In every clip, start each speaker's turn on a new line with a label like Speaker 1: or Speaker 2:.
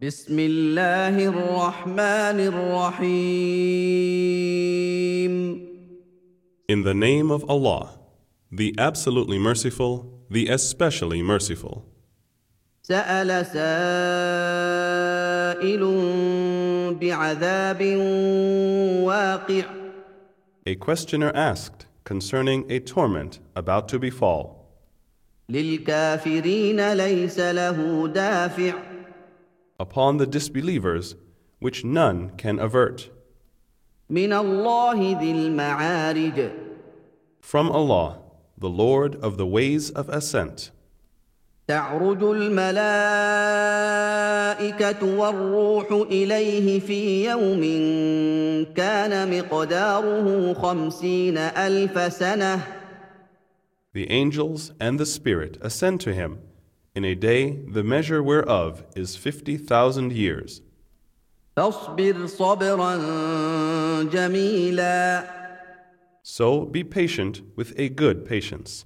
Speaker 1: بسم الله الرحمن الرحيم.
Speaker 2: In the name of Allah, the absolutely merciful, the especially merciful.
Speaker 1: سأل سائل بعذاب واقع.
Speaker 2: A questioner asked concerning a torment about to befall.
Speaker 1: للكافرين ليس له دافع.
Speaker 2: Upon the disbelievers, which none can avert.
Speaker 1: من الله ذي المعارج.
Speaker 2: From Allah, the Lord of the ways of ascent.
Speaker 1: تعرج الملائكة والروح إليه في يوم كان مقداره 50,000 سنة.
Speaker 2: The angels and the Spirit ascend to him in a day the measure whereof is 50,000 years.
Speaker 1: فاصبر صبرا جميلا.
Speaker 2: So be patient with a good patience.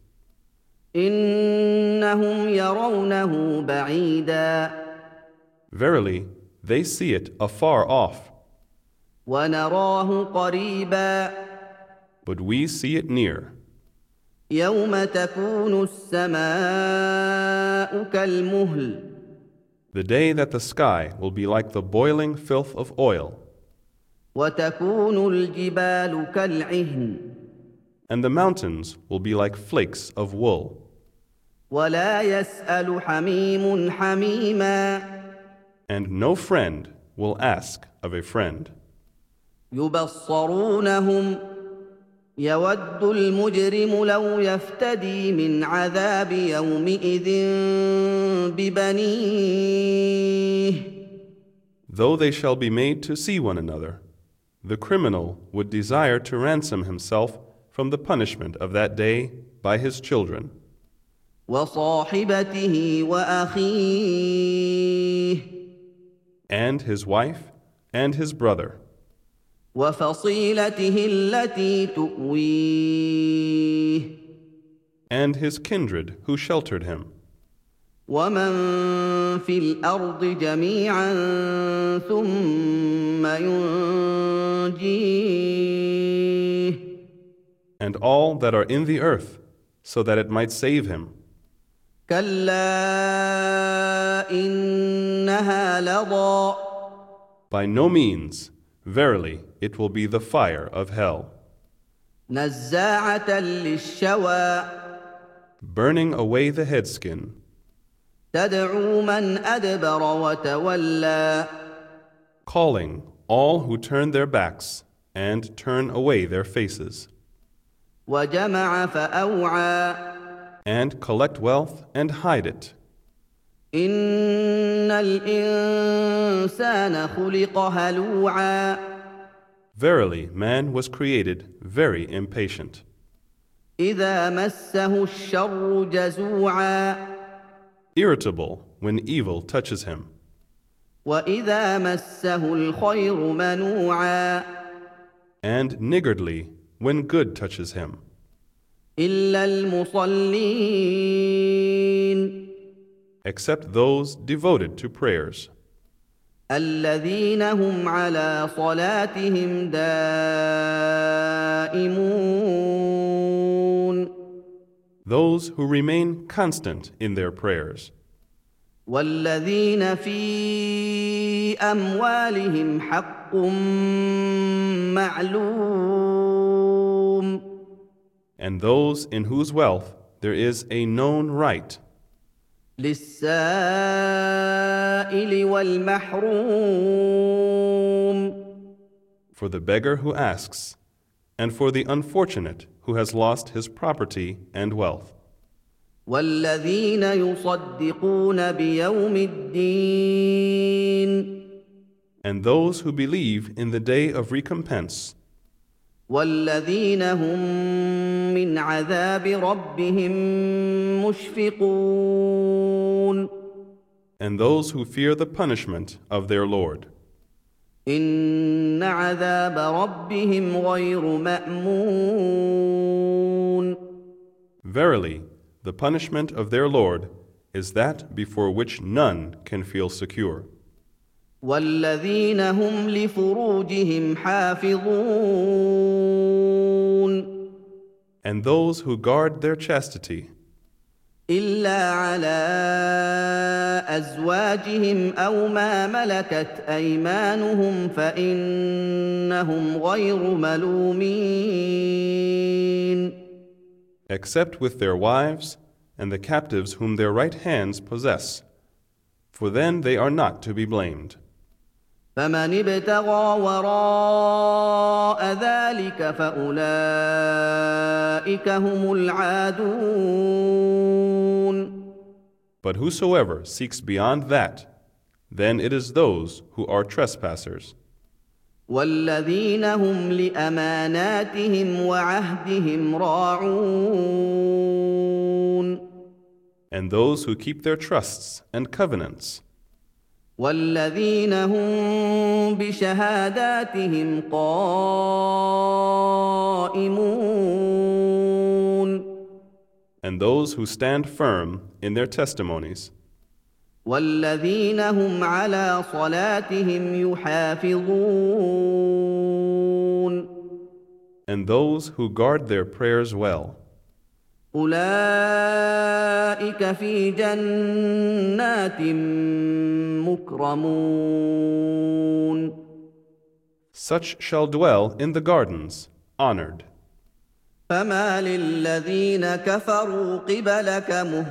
Speaker 1: إنهم يرونه بعيدا.
Speaker 2: Verily, they see it afar off,
Speaker 1: ونراه قريبا.
Speaker 2: but we see it near.
Speaker 1: يوم تكون السماء كالمهل.
Speaker 2: The day that the sky will be like the boiling filth of oil,
Speaker 1: وتكون الجبال كالعهن.
Speaker 2: and the mountains will be like flakes of wool.
Speaker 1: ولا يسأل حميم حميما.
Speaker 2: And no friend will ask of a friend.
Speaker 1: يبصرونهم. يود المجرم لو يفتدي من عذاب يومئذ ببنيه.
Speaker 2: Though they shall be made to see one another, the criminal would desire to ransom himself from the punishment of that day by his children,
Speaker 1: وصاحبته وأخيه.
Speaker 2: and his wife and his brother,
Speaker 1: وفصيلته التي تؤويه.
Speaker 2: and his kindred who sheltered him,
Speaker 1: ومن في الأرض جميعا ثم ينجيه.
Speaker 2: and all that are in the earth, so that it might save him.
Speaker 1: كلا إنها لظى.
Speaker 2: By no means, verily, it will be the fire of hell,
Speaker 1: نزاعة للشوى.
Speaker 2: burning away the headskin,
Speaker 1: تدعو من أدبر وتولى.
Speaker 2: calling all who turn their backs and turn away their faces,
Speaker 1: وجمع فأوعى.
Speaker 2: and collect wealth and hide it.
Speaker 1: إن الإنسان خلق هلوعا.
Speaker 2: Verily, man was created very impatient,
Speaker 1: إذا مسه الشر جزوعا.
Speaker 2: irritable when evil touches him,
Speaker 1: وإذا مسه الخير منوعا.
Speaker 2: and niggardly when good touches him,
Speaker 1: إلا المصلين.
Speaker 2: except those devoted to prayers,
Speaker 1: الذين هم على صلاتهم دائمون.
Speaker 2: those who remain constant in their prayers,
Speaker 1: والذين في أموالهم حق معلوم.
Speaker 2: and those in whose wealth there is a known right,
Speaker 1: للسائل والمحروم.
Speaker 2: for the beggar who asks, and for the unfortunate who has lost his property and wealth,
Speaker 1: والذين يصدقون بيوم الدين.
Speaker 2: and those who believe in the day of recompense,
Speaker 1: والذين هم من عذاب ربهم مشفقون.
Speaker 2: and those who fear the punishment of their Lord.
Speaker 1: إن عذاب ربهم غير مأمون.
Speaker 2: Verily, the punishment of their Lord is that before which none can feel secure.
Speaker 1: والذين هم لفروجهم حافظون
Speaker 2: And those who guard their chastity,
Speaker 1: إلا على أزواجهم أو ما ملكت أيمانهم فإنهم غير ملومين
Speaker 2: except with their wives and the captives whom their right hands possess, for then they are not to be blamed.
Speaker 1: فمن ابتغى وراء ذلك فأولئك هم العادون
Speaker 2: But whosoever seeks beyond that, then it is those who are trespassers.
Speaker 1: والذين هم لأماناتهم وعهدهم راعون
Speaker 2: And those who keep their trusts and covenants,
Speaker 1: والذين هم بشهاداتهم قائمون
Speaker 2: and those who stand firm in their testimonies,
Speaker 1: والذين هم على صلاتهم يحافظون
Speaker 2: and those who guard their prayers well.
Speaker 1: أولئك في جنات مكرمون
Speaker 2: Such shall dwell in the gardens, honored.
Speaker 1: فما للذين كفروا قبلك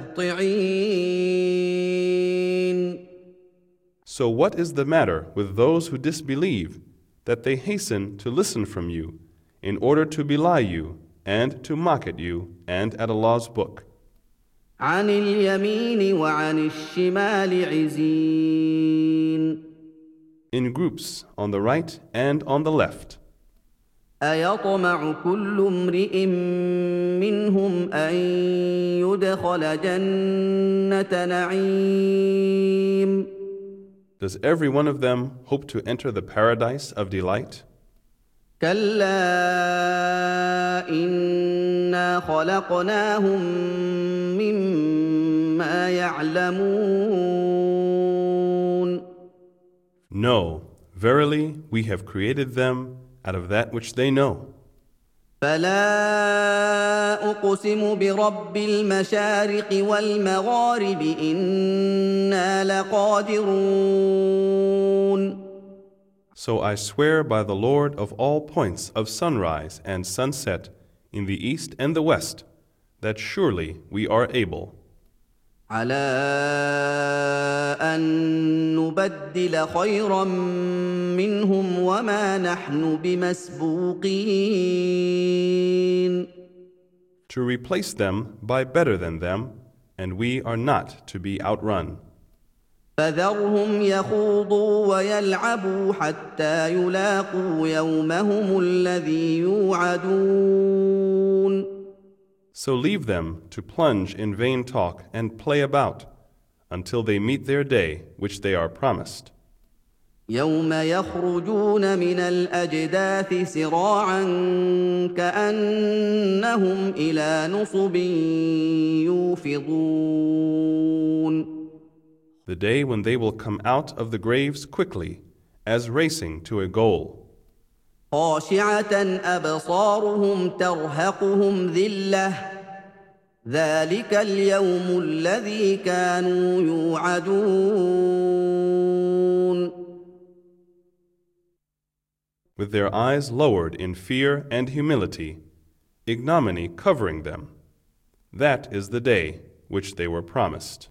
Speaker 1: مهطعين
Speaker 2: So what is the matter with those who disbelieve, that they hasten to listen from you, in order to belie you, and to mock at you, and at Allah's book?
Speaker 1: عن اليمين وعن الشمال عزين
Speaker 2: In groups, on the right and on the left.
Speaker 1: أيطمع كل امرئ منهم أن يدخل جنة نعيم
Speaker 2: Does every one of them hope to enter the paradise of delight?
Speaker 1: كلا إنا خلقناهم مما يعلمون
Speaker 2: No, verily we have created them out of that which they know.
Speaker 1: فلا أقسم برب المشارق والمغارب إنا لقادرون
Speaker 2: So I swear by the Lord of all points of sunrise and sunset in the east and the west, that surely we are able.
Speaker 1: على أن نبدل خيرا منهم وما نحن بمسبوقين
Speaker 2: To replace them by better than them, and we are not to be outrun.
Speaker 1: فذرهم يخوضوا ويلعبوا حتى يلاقوا يومهم الذي يوعدون
Speaker 2: So leave them to plunge in vain talk and play about, until they meet their day which they are promised.
Speaker 1: يوم يخرجون من الأجداث سراعا كأنهم إلى نصب يوفضون
Speaker 2: The day when they will come out of the graves quickly, as racing to a goal.
Speaker 1: خاشعة أبصارهم ترهقهم ذلة ذلك اليوم الذي كانوا يوعدون
Speaker 2: With their eyes lowered in fear and humility, ignominy covering them. That is the day which they were promised.